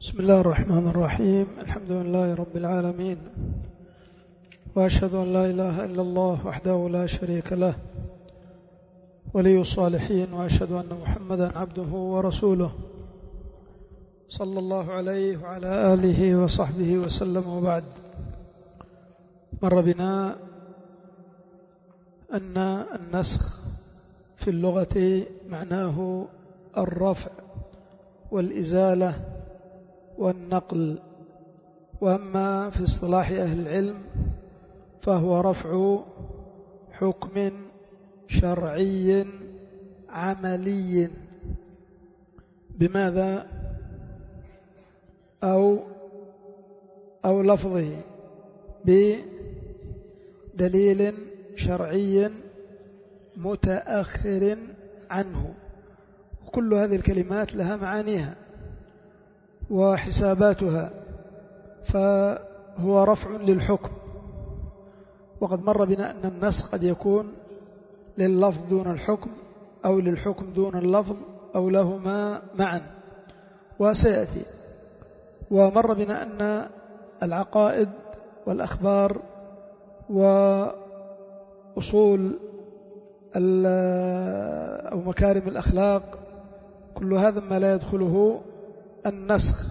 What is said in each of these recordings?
بسم الله الرحمن الرحيم. الحمد لله رب العالمين، وأشهد أن لا إله إلا الله وحده لا شريك له ولي الصالحين، وأشهد أن محمدا عبده ورسوله صلى الله عليه وعلى آله وصحبه وسلم. وبعد، مر بنا أن النسخ في اللغة معناه الرفع والإزالة والنقل، وأما في اصطلاح أهل العلم فهو رفع حكم شرعي عملي. بماذا؟ أو لفظه بدليل شرعي متأخر عنه. وكل هذه الكلمات لها معانيها وحساباتها، فهو رفع للحكم. وقد مر بنا أن النسخ قد يكون لللفظ دون الحكم، أو للحكم دون اللفظ، أو لهما معا، وسيأتي. ومر بنا أن العقائد والأخبار وأصول أو مكارم الأخلاق كل هذا ما لا يدخله النسخ،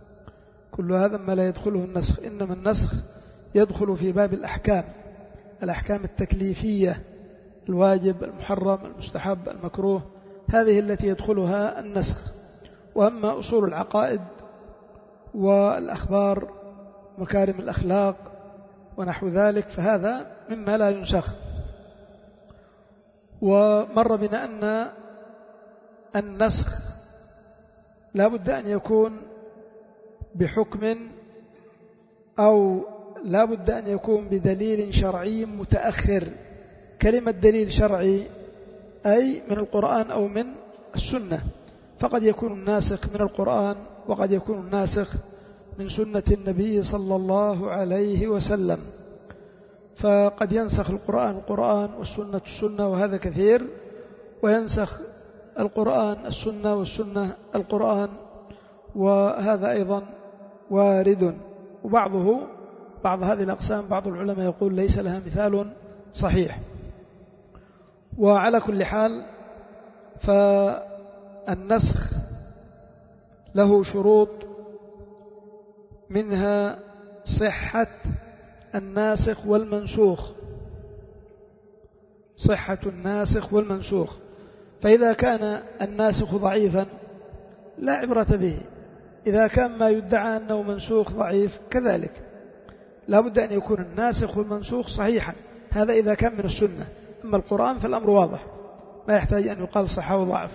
إنما النسخ يدخل في باب الأحكام التكليفية، الواجب، المحرم، المستحب، المكروه، هذه التي يدخلها النسخ. وأما أصول العقائد والأخبار مكارم الأخلاق ونحو ذلك فهذا مما لا ينسخ. ومر بنا أن النسخ لا بد أن يكون بحكم، أو لا بد أن يكون بدليل شرعي متأخر. كلمة دليل شرعي أي من القرآن أو من السنة، فقد يكون الناسخ من القرآن وقد يكون الناسخ من سنة النبي صلى الله عليه وسلم. فقد ينسخ القرآن والسنة السنة، وهذا كثير، وينسخ القرآن السنة والسنة القرآن، وهذا أيضا وارد. بعض هذه الأقسام بعض العلماء يقول ليس لها مثال صحيح. وعلى كل حال فالنسخ له شروط، منها صحة الناسخ والمنسوخ. فإذا كان الناسخ ضعيفا لا عبرة به، إذا كان ما يدعى أنه منسوخ ضعيف كذلك. لا بد أن يكون الناسخ والمنسوخ صحيحا، هذا إذا كان من السنة. أما القرآن فالأمر واضح، ما يحتاج أن يقال صحة وضعف.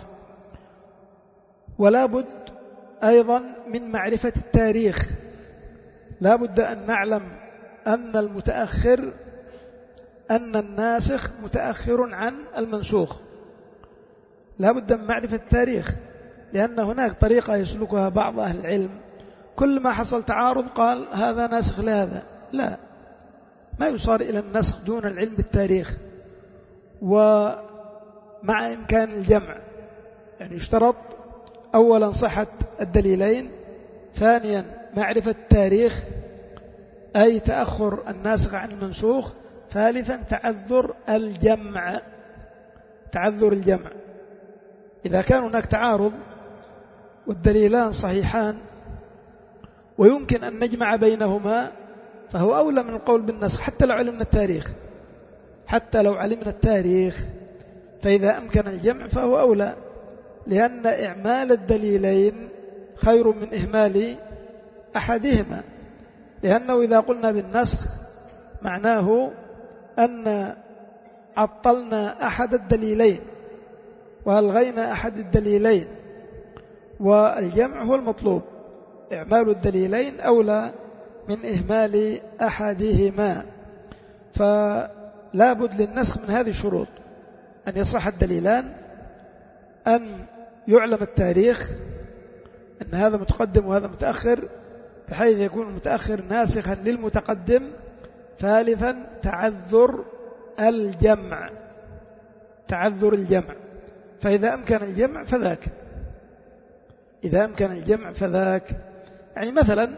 ولا بد أيضا من معرفة التاريخ، لا بد أن نعلم أن الناسخ متأخر عن المنسوخ، لا بد من معرفة التاريخ، لأن هناك طريقة يسلكها بعض أهل العلم، كل ما حصل تعارض قال هذا ناسخ لهذا. لا، ما يصار إلى النسخ دون العلم بالتاريخ. ومع إمكان الجمع، يعني يشترط أولا صحة الدليلين، ثانيا معرفة التاريخ أي تأخر الناسخ عن المنسوخ، ثالثا تعذر الجمع. إذا كان هناك تعارض والدليلان صحيحان ويمكن أن نجمع بينهما فهو أولى من القول بالنسخ، حتى لو علمنا التاريخ فإذا أمكن الجمع فهو أولى، لأن إعمال الدليلين خير من إهمال أحدهما. لأنه إذا قلنا بالنسخ معناه أن عطلنا أحد الدليلين وألغينا أحد الدليلين، والجمع هو المطلوب. إعمال الدليلين أولى من إهمال أحدهما. فلا بد للنسخ من هذه الشروط: أن يصح الدليلان، أن يعلم التاريخ، أن هذا متقدم وهذا متأخر، بحيث يكون المتأخر ناسخا للمتقدم. ثالثا تعذر الجمع، فإذا أمكن الجمع فذاك، يعني مثلا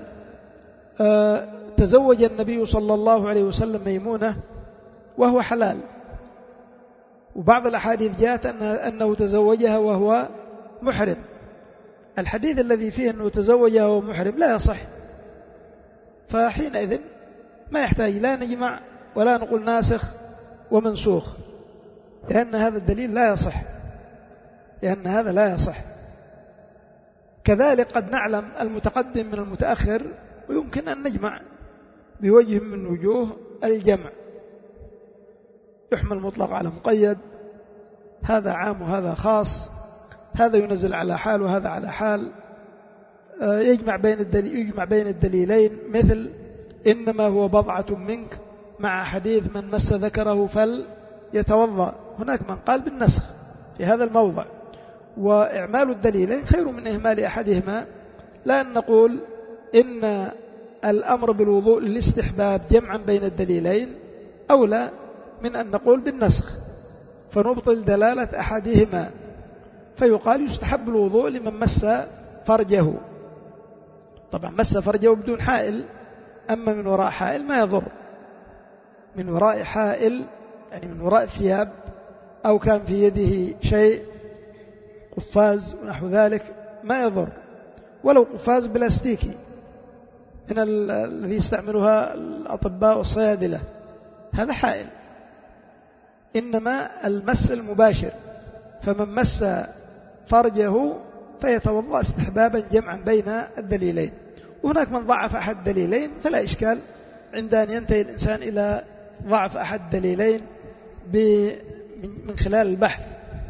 تزوج النبي صلى الله عليه وسلم ميمونة وهو حلال، وبعض الأحاديث جاءت أنه تزوجها وهو محرم. الحديث الذي فيه أنه تزوجها وهو محرم لا يصح، فحينئذ ما يحتاج لا نجمع ولا نقول ناسخ ومنسوخ، لأن هذا الدليل لا يصح، لأن هذا لا يصح. كذلك قد نعلم المتقدم من المتأخر، ويمكن أن نجمع بوجه من وجوه الجمع، يحمل مطلق على مقيد، هذا عام وهذا خاص، هذا ينزل على حال وهذا على حال، يجمع بين الدليلين، مثل إنما هو بضعة منك مع حديث من مس ذكره فليتوضأ. هناك من قال بالنسخ في هذا الموضع، وإعمال الدليلين خير من إهمال أحدهما، لا أن نقول إن الأمر بالوضوء للاستحباب جمعا بين الدليلين أولى من أن نقول بالنسخ فنبطل دلالة أحدهما، فيقال يستحب الوضوء لمن مس فرجه. طبعا مس فرجه بدون حائل، أما من وراء حائل ما يضر، من وراء حائل يعني من وراء الثياب، أو كان في يده شيء قفاز ونحو ذلك ما يضر، ولو قفاز بلاستيكي من الذي يستعملها الأطباء والصيادلة، هذا حائل. إنما المس المباشر، فمن مس فرجه فيتوضأ استحبابا جمعا بين الدليلين. وهناك من ضعف أحد الدليلين فلا إشكال عند أن ينتهي الإنسان إلى ضعف أحد الدليلين من خلال البحث.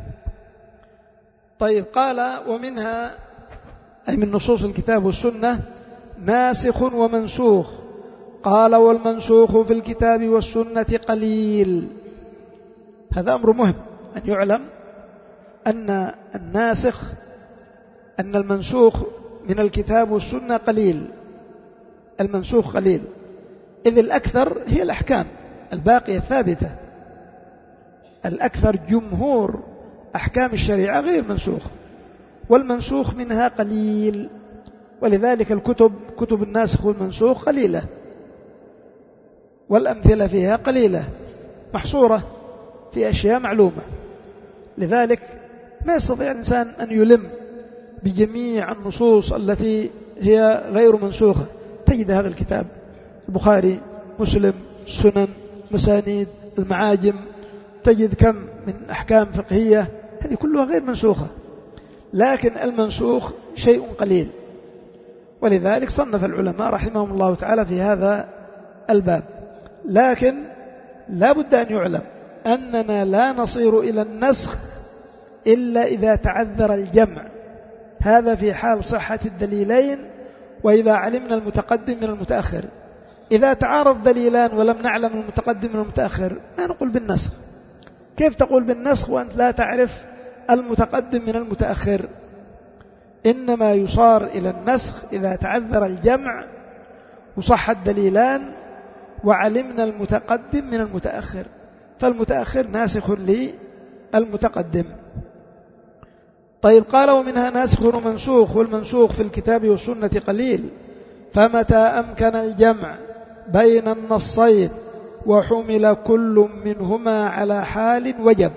طيب، قال ومنها أي من نصوص الكتاب والسنة ناسخ ومنسوخ. قال والمنسوخ في الكتاب والسنة قليل. هذا أمر مهم أن يعلم أن الناسخ أن المنسوخ من الكتاب والسنة قليل، المنسوخ قليل، إذ الأكثر هي الأحكام الباقية الثابتة، الأكثر جمهور أحكام الشريعة غير منسوخ، والمنسوخ منها قليل، ولذلك كتب الناسخ والمنسوخ قليلة، والأمثلة فيها قليلة محصورة في أشياء معلومة. لذلك ما يستطيع الإنسان أن يلم بجميع النصوص التي هي غير منسوخة. تجد هذا الكتاب البخاري، مسلم، سنن، مسانيد، المعاجم، تجد كم من أحكام فقهية، هذه كلها غير منسوخة، لكن المنسوخ شيء قليل. ولذلك صنف العلماء رحمهم الله تعالى في هذا الباب. لكن لا بد أن يعلم أننا لا نصير إلى النسخ إلا إذا تعذر الجمع، هذا في حال صحة الدليلين وإذا علمنا المتقدم من المتأخر. إذا تعارض دليلان ولم نعلم المتقدم من المتأخر لا نقول بالنسخ. كيف تقول بالنسخ وأنت لا تعرف المتقدم من المتأخر؟ إنما يصار إلى النسخ إذا تعذر الجمع وصح الدليلان وعلمنا المتقدم من المتأخر، فالمتأخر ناسخ للمتقدم. طيب، قال ومنها ناسخ ومنسوخ، والمنسوخ في الكتاب والسنة قليل، فمتى أمكن الجمع بين النصين وحمل كل منهما على حال وجب،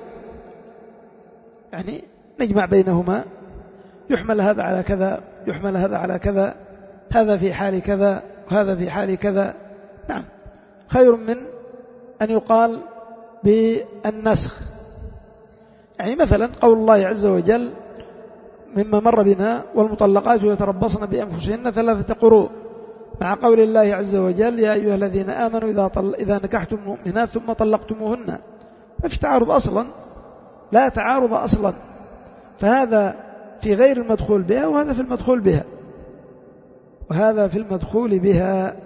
يعني نجمع بينهما، يحمل هذا على كذا، يحمل هذا على كذا، هذا في حال كذا وهذا في حال كذا، نعم، خير من أن يقال بالنسخ. يعني مثلا قول الله عز وجل مما مر بنا والمطلقات يتربصن بأنفسهن 3 قروء، مع قول الله عز وجل يا أيها الذين آمنوا إذا نكحتم المؤمنات ثم طلقتموهن، ما في تعارض أصلا، لا تعارض أصلا، فهذا في غير المدخول بها وهذا في المدخول بها، وهذا في المدخول بها،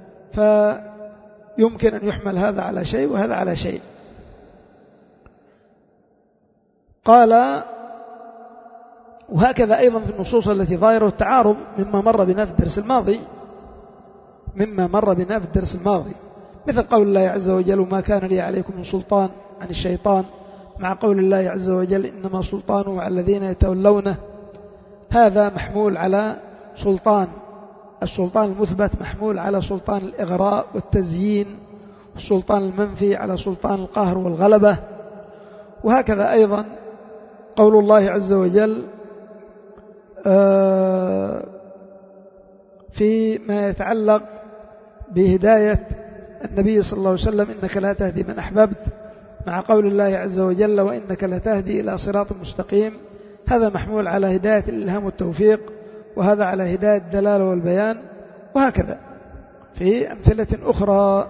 فيمكن أن يحمل هذا على شيء وهذا على شيء. قال وهكذا أيضا في النصوص التي ظاهره التعارض مما مر بنا في الدرس الماضي، مثل قول الله عز وجل وما كان لي عليكم من سلطان عن الشيطان، مع قول الله عز وجل إنما سلطانه على الذين يتولونه، هذا محمول على سلطان السلطان المثبت محمول على سلطان الإغراء والتزيين، والسلطان المنفي على سلطان القهر والغلبة. وهكذا أيضا قول الله عز وجل فيما يتعلق بهداية النبي صلى الله عليه وسلم: إنك لا تهدي من أحببت، مع قول الله عز وجل: وإنك لتهدي إلى صراط مستقيم. هذا محمول على هداية الإلهام والتوفيق، وهذا على هداية الدلالة والبيان، وهكذا في أمثلة أخرى.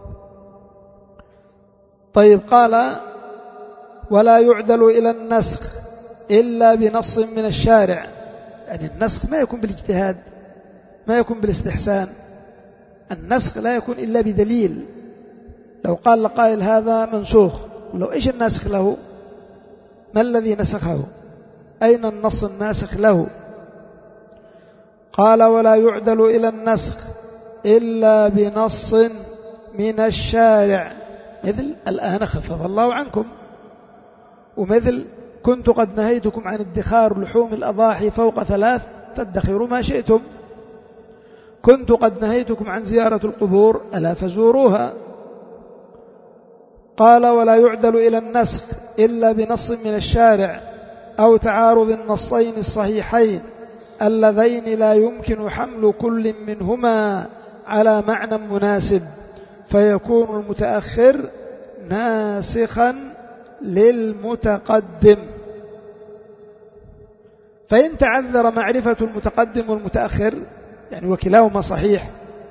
طيب، قال: ولا يعدل إلى النسخ إلا بنص من الشارع. يعني النسخ ما يكون بالاجتهاد، ما يكون بالاستحسان. النسخ لا يكون إلا بدليل. لو قال لقائل هذا منسوخ، لو إيش الناسخ له؟ ما الذي نسخه؟ أين النص الناسخ له؟ قال: ولا يعدل إلى النسخ إلا بنص من الشارع، مثل الآن خفف الله عنكم، ومثل كنت قد نهيتكم عن ادخار لحوم الأضاحي فوق 3 فادخروا ما شئتم، كنت قد نهيتكم عن زيارة القبور ألا فزوروها. قال: ولا يعدل إلى النسخ إلا بنص من الشارع أو تعارض النصين الصحيحين اللذين لا يمكن حمل كل منهما على معنى مناسب، فيكون المتأخر ناسخا للمتقدم. فإن تعذر معرفة المتقدم والمتأخر، يعني وكلاهما صحيح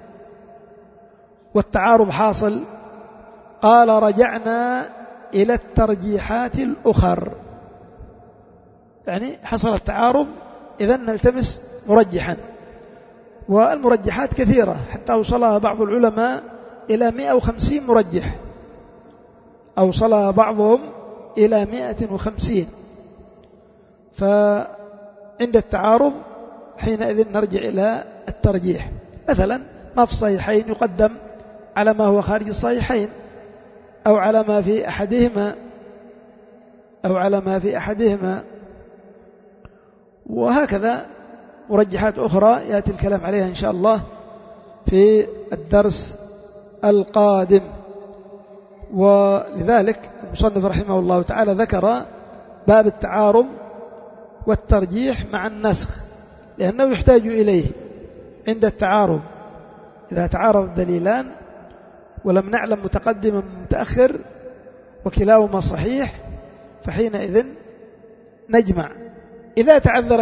والتعارض حاصل، قال: رجعنا إلى الترجيحات الأخر. يعني حصل التعارض، إذن نلتمس مرجحا، والمرجحات كثيرة حتى أوصلها بعض العلماء إلى 150 مرجح، أوصلها بعضهم إلى 150. فعند التعارض حينئذ نرجع إلى الترجيح. مثلا ما في الصحيحين يقدم على ما هو خارج الصحيحين، أو على ما في أحدهما، وهكذا مرجحات أخرى يأتي الكلام عليها إن شاء الله في الدرس القادم. ولذلك المصنف رحمه الله تعالى ذكر باب التعارض والترجيح مع النسخ، لأنه يحتاج إليه عند التعارض. إذا تعارض الدليلان ولم نعلم متقدم ومتأخر وكلاهما صحيح، فحينئذ نجمع. إذا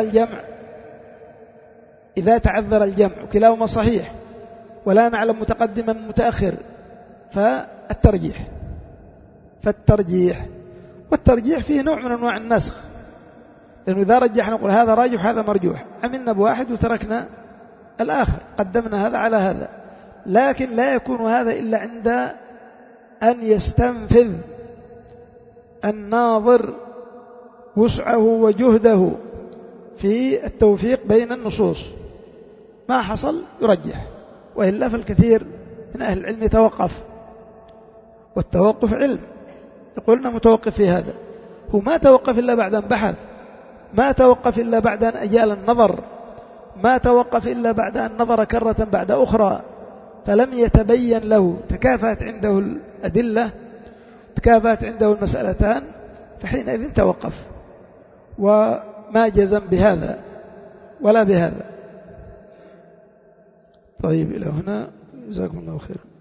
تعذر الجمع وكلاهما صحيح ولا نعلم متقدما متأخر، والترجيح فيه نوع من أنواع النسخ، لأنه إذا رجحنا نقول هذا راجح وهذا مرجوح، عملنا بواحد وتركنا الآخر، قدمنا هذا على هذا. لكن لا يكون هذا إلا عند أن يستنفذ الناظر وسعه وجهده في التوفيق بين النصوص. ما حصل يرجح، وإلا فالكثير من أهل العلم يتوقف، والتوقف علم. يقولنا متوقف في هذا، هو ما توقف إلا بعد أن بحث، ما توقف إلا بعد أن أجال النظر، ما توقف إلا بعد أن نظر كرة بعد أخرى، فلم يتبين له، تكافأت عنده الأدلة، تكافأت عنده المسألتان، فحينئذ توقف، وما جزم بهذا ولا بهذا. طيب، إلى هنا، جزاكم الله خيرا.